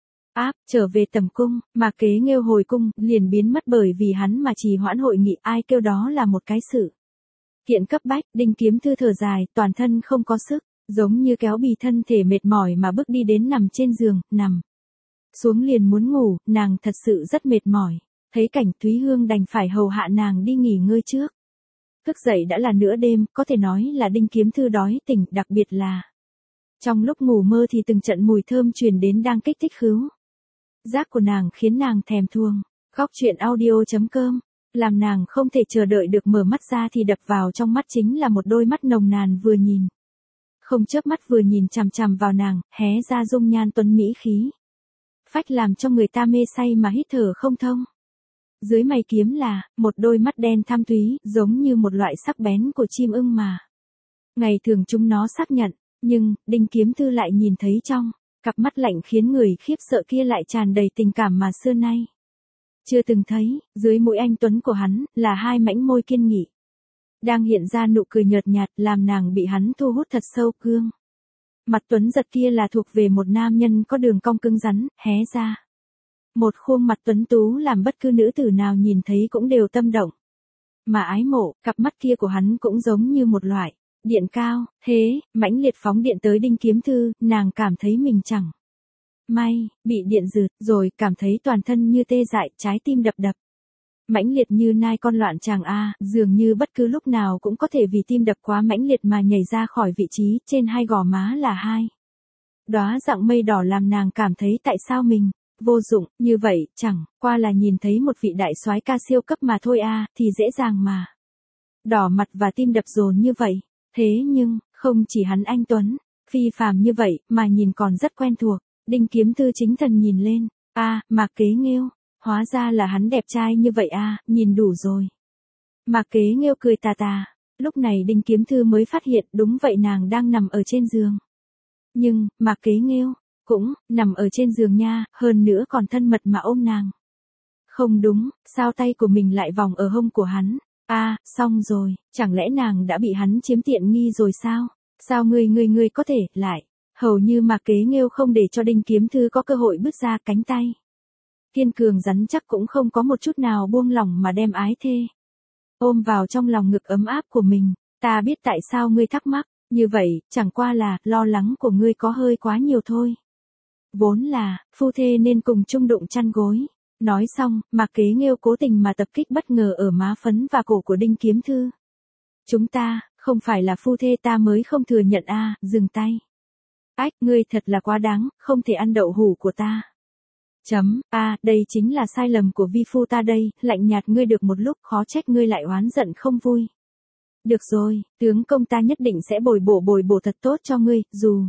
áp trở về tầm cung, mà Kế Nghêu hồi cung liền biến mất bởi vì hắn mà trì hoãn hội nghị, ai kêu đó là một cái sự kiện cấp bách. Đinh Kiếm Thư thở dài, toàn thân không có sức, giống như kéo bì thân thể mệt mỏi mà bước đi đến nằm trên giường, nằm xuống liền muốn ngủ, nàng thật sự rất mệt mỏi. Thấy cảnh, Thúy Hương đành phải hầu hạ nàng đi nghỉ ngơi trước. Thức dậy đã là nửa đêm, có thể nói là Đinh Kiếm Thư đói tỉnh, đặc biệt là trong lúc ngủ mơ thì từng trận mùi thơm truyền đến đang kích thích khứu giác của nàng, khiến nàng thèm thuồng. Góc truyện audio chấm com, làm nàng không thể chờ đợi được mở mắt ra thì đập vào trong mắt chính là một đôi mắt nồng nàn vừa nhìn không chớp mắt vừa nhìn chằm chằm vào nàng, hé ra dung nhan tuấn mỹ khí phách làm cho người ta mê say mà hít thở không thông. Dưới mày kiếm là một đôi mắt đen thâm thúy, giống như một loại sắc bén của chim ưng mà ngày thường chúng nó xác nhận, nhưng Đinh Kiếm Thư lại nhìn thấy trong cặp mắt lạnh khiến người khiếp sợ kia lại tràn đầy tình cảm mà xưa nay chưa từng thấy. Dưới mũi anh tuấn của hắn là hai mảnh môi kiên nghị, đang hiện ra nụ cười nhợt nhạt, làm nàng bị hắn thu hút thật sâu. Cương mặt tuấn giật kia là thuộc về một nam nhân có đường cong cứng rắn, hé ra một khuôn mặt tuấn tú làm bất cứ nữ tử nào nhìn thấy cũng đều tâm động mà ái mộ. Cặp mắt kia của hắn cũng giống như một loại điện cao thế, mãnh liệt phóng điện tới Đinh Kiếm Thư, nàng cảm thấy mình chẳng may bị điện rượt, rồi cảm thấy toàn thân như tê dại, trái tim đập đập mãnh liệt như nai con loạn tràng a, dường như bất cứ lúc nào cũng có thể vì tim đập quá mãnh liệt mà nhảy ra khỏi vị trí. Trên hai gò má là hai đóa dạng mây đỏ làm nàng cảm thấy tại sao mình vô dụng như vậy, chẳng qua là nhìn thấy một vị đại soái ca siêu cấp mà thôi a, thì dễ dàng mà đỏ mặt và tim đập dồn như vậy. Thế nhưng, không chỉ hắn anh tuấn phi phàm như vậy, mà nhìn còn rất quen thuộc. Đinh Kiếm Thư chính thần nhìn lên, a, Mạc Kế Nghêu, hóa ra là hắn đẹp trai như vậy a, nhìn đủ rồi. Mạc Kế Nghêu cười tà tà. Lúc này Đinh Kiếm Thư mới phát hiện, đúng vậy, nàng đang nằm ở trên giường. Nhưng, Mạc Kế Nghêu cũng nằm ở trên giường nha, hơn nữa còn thân mật mà ôm nàng. Không đúng, sao tay của mình lại vòng ở hông của hắn? A, à, xong rồi, chẳng lẽ nàng đã bị hắn chiếm tiện nghi rồi sao? Sao ngươi ngươi ngươi có thể lại? Hầu như Mạc Kế Nghêu không để cho Đinh Kiếm Thư có cơ hội bước ra, cánh tay kiên cường rắn chắc cũng không có một chút nào buông lỏng mà đem ái thê ôm vào trong lòng ngực ấm áp của mình. Ta biết tại sao ngươi thắc mắc như vậy, chẳng qua là lo lắng của ngươi có hơi quá nhiều thôi. Vốn là phu thê nên cùng chung đụng chăn gối, Nói xong, Mạc Kế Nghêu cố tình mà tập kích bất ngờ ở má phấn và cổ của Đinh Kiếm Thư. Chúng ta, không phải là phu thê ta mới không thừa nhận a, à, dừng tay. Ách, ngươi thật là quá đáng, không thể ăn đậu hũ của ta. Chấm, a, à, đây chính là sai lầm của vi phu ta đây, lạnh nhạt ngươi được một lúc, khó trách ngươi lại oán giận không vui. Được rồi, tướng công ta nhất định sẽ bồi bổ bồi bổ thật tốt cho ngươi, dù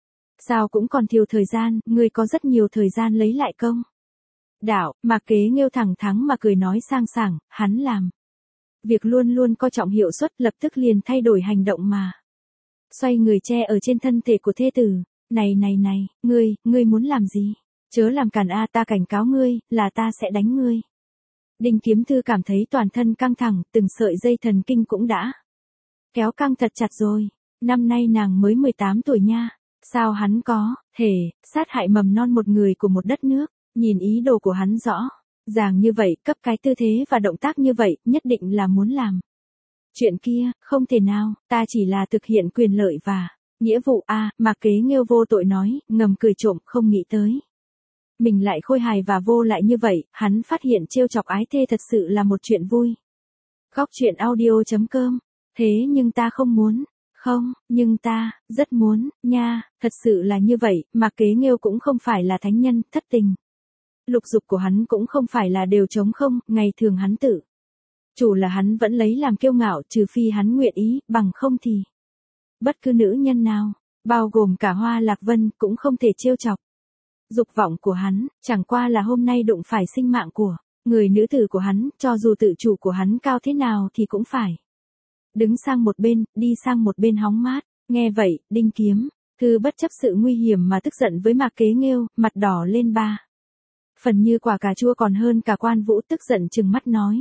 sao cũng còn thiếu thời gian, ngươi có rất nhiều thời gian lấy lại công. Đạo, Mạc Kế Nghêu thẳng thắn mà cười nói sang sảng, hắn làm việc luôn luôn coi trọng hiệu suất, lập tức liền thay đổi hành động mà. Xoay người che ở trên thân thể của thê tử, này này này, ngươi, ngươi muốn làm gì? Chớ làm cản a, ta cảnh cáo ngươi, là ta sẽ đánh ngươi. Đinh Kiếm Thư cảm thấy toàn thân căng thẳng, từng sợi dây thần kinh cũng đã kéo căng thật chặt rồi. Năm nay nàng mới mười tám tuổi nha, sao hắn có thể sát hại mầm non một người của một đất nước? Nhìn ý đồ của hắn rõ ràng như vậy, cấp cái tư thế và động tác như vậy, nhất định là muốn làm chuyện kia, không thể nào, ta chỉ là thực hiện quyền lợi và nghĩa vụ a, à, Mạc Kế Nghêu vô tội nói, ngầm cười trộm, không nghĩ tới mình lại khôi hài và vô lại như vậy, hắn phát hiện trêu chọc ái thê thật sự là một chuyện vui. Góc truyện audio chấm com, thế nhưng ta không muốn, không, nhưng ta, rất muốn, nha, thật sự là như vậy, Mạc Kế Nghêu cũng không phải là thánh nhân, thất tình. Lục dục của hắn cũng không phải là đều trống không, ngày thường hắn tự chủ là hắn vẫn lấy làm kiêu ngạo, trừ phi hắn nguyện ý, bằng không thì bất cứ nữ nhân nào, bao gồm cả Hoa Lạc Vân, cũng không thể trêu chọc. Dục vọng của hắn, chẳng qua là hôm nay đụng phải sinh mạng của người nữ tử của hắn, cho dù tự chủ của hắn cao thế nào thì cũng phải đứng sang một bên, đi sang một bên hóng mát. Nghe vậy, Đinh Kiếm Thư bất chấp sự nguy hiểm mà tức giận với Mạc Kế Nghêu, mặt đỏ lên ba phần như quả cà chua còn hơn cả Quan Vũ, tức giận trừng mắt nói.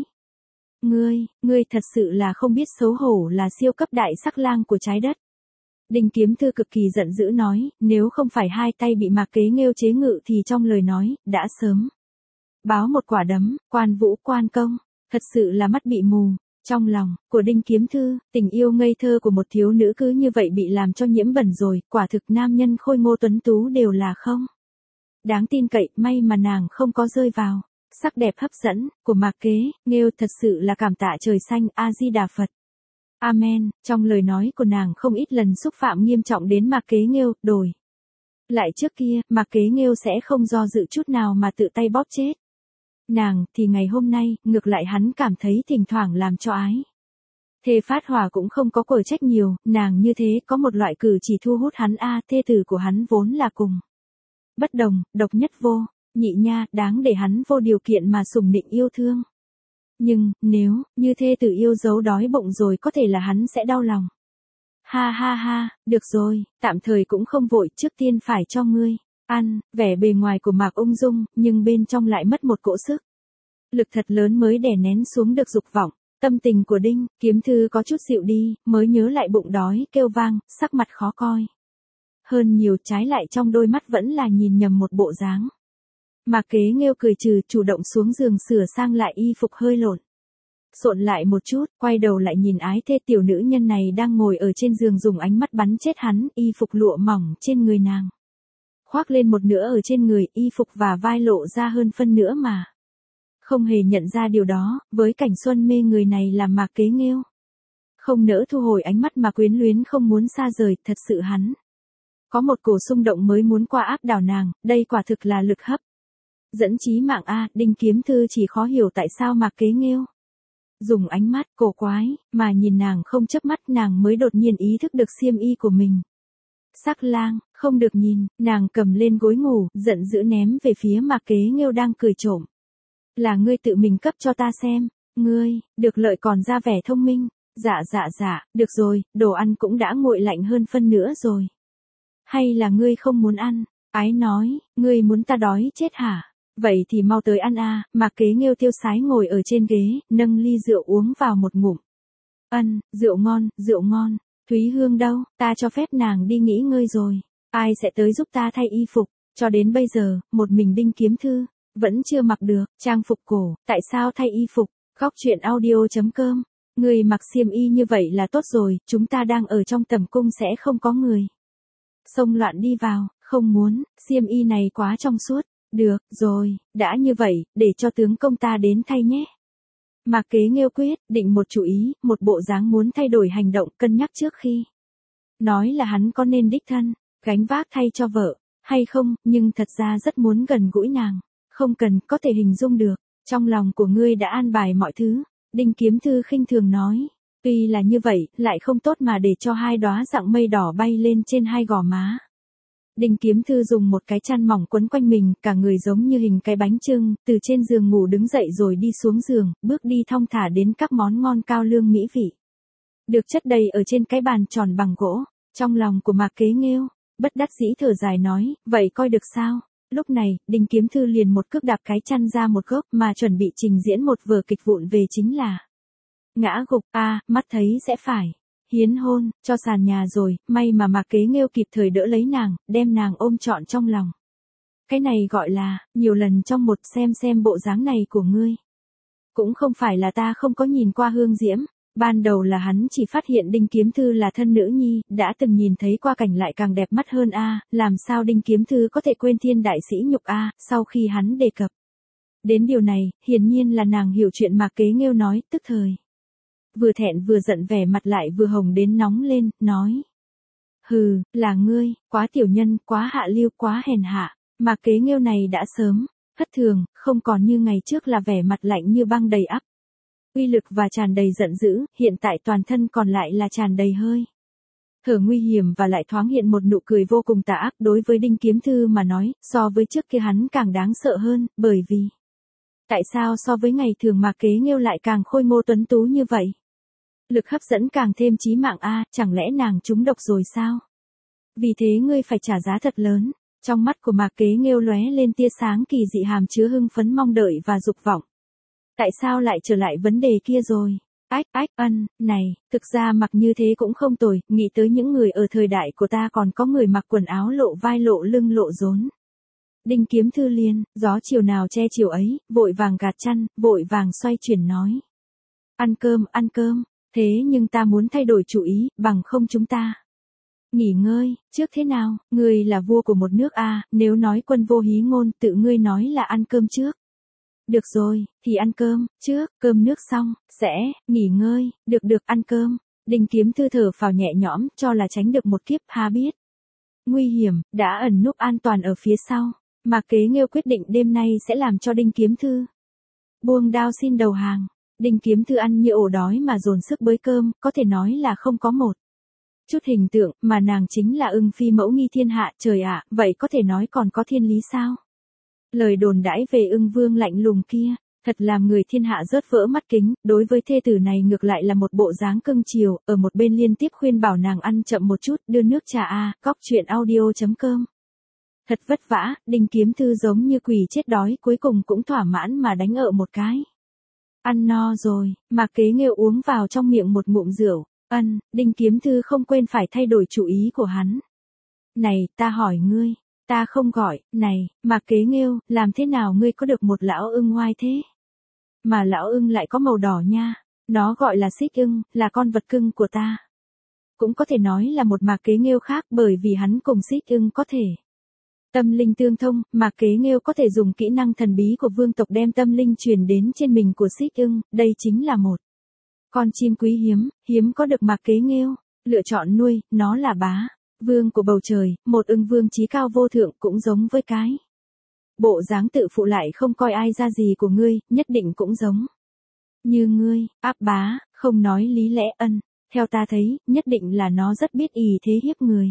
Ngươi, ngươi thật sự là không biết xấu hổ, là siêu cấp đại sắc lang của trái đất. Đinh Kiếm Thư cực kỳ giận dữ nói, nếu không phải hai tay bị Mạc Kế Nghêu chế ngự thì trong lời nói, đã sớm báo một quả đấm. Quan Vũ, Quan Công, thật sự là mắt bị mù. Trong lòng của Đinh Kiếm Thư, tình yêu ngây thơ của một thiếu nữ cứ như vậy bị làm cho nhiễm bẩn rồi, quả thực nam nhân khôi ngô tuấn tú đều là không đáng tin cậy, may mà nàng không có rơi vào sắc đẹp hấp dẫn của Mạc Kế Nghêu, thật sự là cảm tạ trời xanh, A Di Đà Phật. Amen, trong lời nói của nàng không ít lần xúc phạm nghiêm trọng đến Mạc Kế Nghêu, đổi lại trước kia, Mạc Kế Nghêu sẽ không do dự chút nào mà tự tay bóp chết nàng, thì ngày hôm nay, ngược lại hắn cảm thấy thỉnh thoảng làm cho ái thê phát hỏa cũng không có quở trách nhiều, nàng như thế có một loại cử chỉ thu hút hắn a, thê tử của hắn vốn là cùng bất đồng, độc nhất vô nhị nha, đáng để hắn vô điều kiện mà sủng nịnh yêu thương. Nhưng, nếu, như thê tử yêu dấu đói bụng rồi có thể là hắn sẽ đau lòng. Ha ha ha, được rồi, tạm thời cũng không vội, trước tiên phải cho ngươi ăn. Vẻ bề ngoài của Mạc ung dung, nhưng bên trong lại mất một cỗ sức lực thật lớn mới đè nén xuống được dục vọng. Tâm tình của Đinh Kiếm Thư có chút dịu đi, mới nhớ lại bụng đói kêu vang, sắc mặt khó coi hơn nhiều, trái lại trong đôi mắt vẫn là nhìn nhầm một bộ dáng. Mạc Kế Nghêu cười trừ, chủ động xuống giường sửa sang lại y phục hơi lộn xộn lại một chút, quay đầu lại nhìn ái thê tiểu nữ nhân này đang ngồi ở trên giường dùng ánh mắt bắn chết hắn, y phục lụa mỏng trên người nàng khoác lên một nửa ở trên người, y phục và vai lộ ra hơn phân nữa mà không hề nhận ra điều đó, với cảnh xuân mê người này làm Mạc Kế Nghêu không nỡ thu hồi ánh mắt mà quyến luyến không muốn xa rời, thật sự hắn có một cổ xung động mới muốn qua áp đảo nàng, đây quả thực là lực hấp dẫn chí mạng a. Đinh Kiếm Thư chỉ khó hiểu tại sao Mạc Kế Nghêu dùng ánh mắt cổ quái mà nhìn nàng không chớp mắt, nàng mới đột nhiên ý thức được xiêm y của mình sắc lang, không được nhìn, nàng cầm lên gối ngủ, giận dữ ném về phía Mạc Kế Nghêu đang cười trộm. Là ngươi tự mình cấp cho ta xem, ngươi, được lợi còn ra vẻ thông minh, dạ dạ dạ, được rồi, đồ ăn cũng đã nguội lạnh hơn phân nữa rồi. Hay là ngươi không muốn ăn? Ái nói, ngươi muốn ta đói chết hả? Vậy thì mau tới ăn a. Mạc Kế Nghêu tiêu sái ngồi ở trên ghế, nâng ly rượu uống vào một ngụm. Ân, rượu ngon, rượu ngon. Thúy Hương đâu, ta cho phép nàng đi nghỉ ngơi rồi. Ai sẽ tới giúp ta thay y phục? Cho đến bây giờ, một mình Đinh Kiếm Thư vẫn chưa mặc được trang phục cổ, tại sao thay y phục? Góc truyện audio chấm com. Người mặc xiêm y như vậy là tốt rồi, chúng ta đang ở trong tẩm cung sẽ không có người xông loạn đi vào, không muốn, xiêm y này quá trong suốt. Được, rồi, đã như vậy, để cho tướng công ta đến thay nhé. Mạc Kế Nghêu quyết định một chủ ý, một bộ dáng muốn thay đổi hành động, cân nhắc trước khi nói là hắn có nên đích thân gánh vác thay cho vợ hay không, nhưng thật ra rất muốn gần gũi nàng. Không cần, có thể hình dung được, trong lòng của ngươi đã an bài mọi thứ. Đinh Kiếm Thư khinh thường nói, tuy là như vậy, lại không tốt mà để cho hai đóa dạng mây đỏ bay lên trên hai gò má. Đinh Kiếm Thư dùng một cái chăn mỏng quấn quanh mình, cả người giống như hình cái bánh chưng, từ trên giường ngủ đứng dậy rồi đi xuống giường, bước đi thong thả đến các món ngon cao lương mỹ vị được chất đầy ở trên cái bàn tròn bằng gỗ. Trong lòng của Mạc Kế Nghêu bất đắc dĩ thở dài nói, vậy coi được sao? Lúc này, Đinh Kiếm Thư liền một cước đạp cái chăn ra một góc, mà chuẩn bị trình diễn một vở kịch vụn về chính là ngã gục. A, à, mắt thấy sẽ phải hiến hôn cho sàn nhà rồi, may mà Mạc Kế Nghêu kịp thời đỡ lấy nàng, đem nàng ôm trọn trong lòng. Cái này gọi là nhiều lần trong một, xem xem bộ dáng này của ngươi. Cũng không phải là ta không có nhìn qua Hương Diễm. Ban đầu là hắn chỉ phát hiện Đinh Kiếm Thư là thân nữ nhi, đã từng nhìn thấy qua cảnh lại càng đẹp mắt hơn a, à, làm sao Đinh Kiếm Thư có thể quên thiên đại sĩ nhục a, à, sau khi hắn đề cập đến điều này, hiển nhiên là nàng hiểu chuyện Mạc Kế Nghêu nói, tức thời vừa thẹn vừa giận, vẻ mặt lại vừa hồng đến nóng lên, nói: "Hừ, là ngươi, quá tiểu nhân, quá hạ lưu, quá hèn hạ." Mạc Kế Nghêu này đã sớm thất thường, không còn như ngày trước là vẻ mặt lạnh như băng đầy ắp uy lực và tràn đầy giận dữ, hiện tại toàn thân còn lại là tràn đầy hơi thở nguy hiểm, và lại thoáng hiện một nụ cười vô cùng tà ác. Đối với Đinh Kiếm Thư mà nói, so với trước kia hắn càng đáng sợ hơn, bởi vì tại sao so với ngày thường Mạc Kế Nghêu lại càng khôi ngô tuấn tú như vậy? Lực hấp dẫn càng thêm chí mạng a, à, chẳng lẽ nàng trúng độc rồi sao? Vì thế ngươi phải trả giá thật lớn. Trong mắt của Mạc Kế Nghêu lóe lên tia sáng kỳ dị, hàm chứa hưng phấn, mong đợi và dục vọng. Tại sao lại trở lại vấn đề kia rồi? Ách, ách, ân, này, thực ra mặc như thế cũng không tồi, nghĩ tới những người ở thời đại của ta còn có người mặc quần áo lộ vai lộ lưng lộ rốn. Đinh Kiếm Thư liền, gió chiều nào che chiều ấy, vội vàng gạt chăn, vội vàng xoay chuyển nói. Ăn cơm, ăn cơm, thế nhưng ta muốn thay đổi chủ ý, bằng không chúng ta nghỉ ngơi, trước thế nào, ngươi là vua của một nước a, à, nếu nói quân vô hí ngôn, tự ngươi nói là ăn cơm trước. Được rồi, thì ăn cơm, trước, cơm nước xong, sẽ, nghỉ ngơi, được được ăn cơm. Đinh Kiếm Thư thở phào nhẹ nhõm, cho là tránh được một kiếp, há biết nguy hiểm, đã ẩn núp an toàn ở phía sau. Mạc Kế Nghêu quyết định đêm nay sẽ làm cho Đinh Kiếm Thư buông đao xin đầu hàng. Đinh Kiếm Thư ăn như ổ đói mà dồn sức bới cơm, có thể nói là không có một chút hình tượng, mà nàng chính là ưng phi mẫu nghi thiên hạ. Trời ạ, à, vậy có thể nói còn có thiên lý sao? Lời đồn đãi về Ưng Vương lạnh lùng kia, thật làm người thiên hạ rớt vỡ mắt kính. Đối với thê tử này ngược lại là một bộ dáng cưng chiều, ở một bên liên tiếp khuyên bảo nàng ăn chậm một chút, đưa nước trà a. Cóc truyện audio chấm com. Thật vất vả, Đinh Kiếm Thư giống như quỷ chết đói, cuối cùng cũng thỏa mãn mà đánh ợ một cái. Ăn no rồi, Mạc Kế Nghêu uống vào trong miệng một ngụm rượu. Ân, Đinh Kiếm Thư không quên phải thay đổi chủ ý của hắn. Này, ta hỏi ngươi. Ta không gọi, này, Mạc Kế Nghêu, làm thế nào ngươi có được một lão ưng ngoai thế? Mà lão ưng lại có màu đỏ nha, nó gọi là xích ưng, là con vật cưng của ta. Cũng có thể nói là một Mạc Kế Nghêu khác, bởi vì hắn cùng xích ưng có thể tâm linh tương thông. Mạc Kế Nghêu có thể dùng kỹ năng thần bí của vương tộc đem tâm linh truyền đến trên mình của xích ưng, đây chính là một con chim quý hiếm, hiếm có được Mạc Kế Nghêu lựa chọn nuôi, nó là bá vương của bầu trời, một ưng vương chí cao vô thượng, cũng giống với cái bộ dáng tự phụ lại không coi ai ra gì của ngươi, nhất định cũng giống như ngươi, áp bá, không nói lý lẽ. Ân, theo ta thấy, nhất định là nó rất biết ỷ thế hiếp người.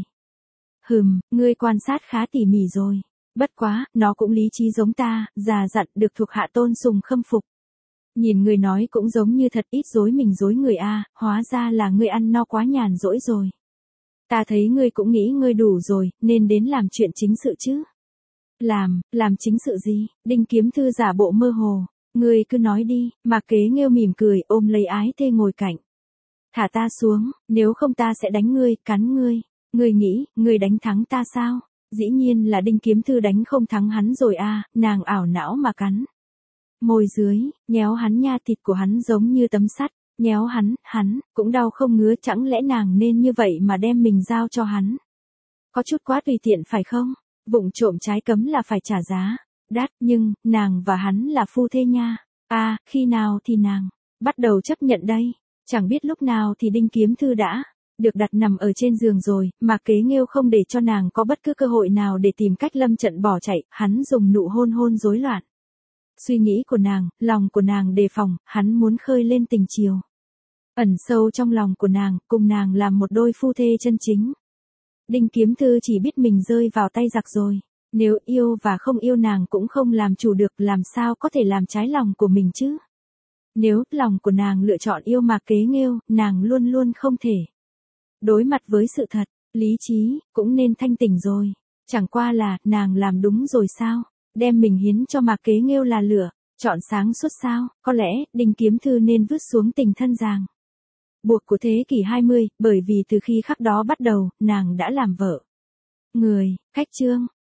Hừm, ngươi quan sát khá tỉ mỉ rồi. Bất quá, nó cũng lý trí giống ta, già dặn, được thuộc hạ tôn sùng khâm phục. Nhìn ngươi nói cũng giống như thật ít dối mình dối người a, à, hóa ra là ngươi ăn no quá nhàn rỗi rồi. Ta thấy ngươi cũng nghĩ ngươi đủ rồi, nên đến làm chuyện chính sự chứ. Làm, làm chính sự gì? Đinh Kiếm Thư giả bộ mơ hồ. Ngươi cứ nói đi. Mạc Kế Nghêu mỉm cười, ôm lấy ái thê ngồi cạnh. Thả ta xuống, nếu không ta sẽ đánh ngươi, cắn ngươi. Ngươi nghĩ, ngươi đánh thắng ta sao? Dĩ nhiên là Đinh Kiếm Thư đánh không thắng hắn rồi a, à, nàng ảo não mà cắn môi dưới, nhéo hắn nha, thịt của hắn giống như tấm sắt. Nhéo hắn, hắn, cũng đau không ngứa, chẳng lẽ nàng nên như vậy mà đem mình giao cho hắn? Có chút quá tùy tiện phải không? Vụng trộm trái cấm là phải trả giá. Đát, nhưng, nàng và hắn là phu thê nha. À, khi nào thì nàng bắt đầu chấp nhận đây? Chẳng biết lúc nào thì Đinh Kiếm Thư đã được đặt nằm ở trên giường rồi, mà Kế Nghêu không để cho nàng có bất cứ cơ hội nào để tìm cách lâm trận bỏ chạy, hắn dùng nụ hôn hôn rối loạn suy nghĩ của nàng, lòng của nàng đề phòng, hắn muốn khơi lên tình chiều ẩn sâu trong lòng của nàng, cùng nàng làm một đôi phu thê chân chính. Đinh Kiếm Thư chỉ biết mình rơi vào tay giặc rồi, nếu yêu và không yêu nàng cũng không làm chủ được, làm sao có thể làm trái lòng của mình chứ? Nếu lòng của nàng lựa chọn yêu Mạc Kế Nghêu, nàng luôn luôn không thể đối mặt với sự thật, lý trí cũng nên thanh tỉnh rồi. Chẳng qua là, nàng làm đúng rồi sao? Đem mình hiến cho Mạc Kế Nghêu là lửa, chọn sáng suốt sao? Có lẽ, Đinh Kiếm Thư nên vứt xuống tình thân ràng buộc của thế kỷ hai mươi, bởi vì từ khi khắc đó bắt đầu, nàng đã làm vợ người. Khách chương